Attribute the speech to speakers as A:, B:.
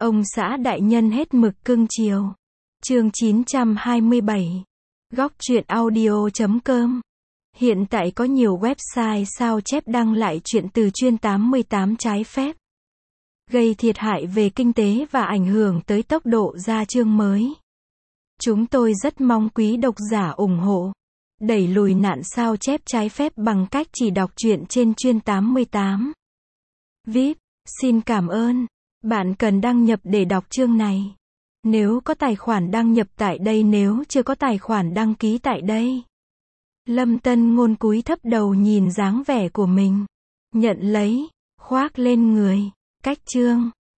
A: Ông xã đại nhân hết mực cưng chiều. Chương 927. Góc truyện audio.com. Hiện tại có nhiều website sao chép đăng lại chuyện từ chuyên 88 trái phép, gây thiệt hại về kinh tế và ảnh hưởng tới tốc độ ra chương mới. Chúng tôi rất mong quý độc giả ủng hộ, đẩy lùi nạn sao chép trái phép bằng cách chỉ đọc truyện trên chuyên 88. VIP, xin cảm ơn. Bạn cần đăng nhập để đọc chương này. Nếu có tài khoản đăng nhập tại đây, nếu chưa có tài khoản đăng ký tại đây. Lâm Tân Ngôn cúi thấp đầu nhìn dáng vẻ của mình. Nhận lấy, khoác lên người. Cách chương.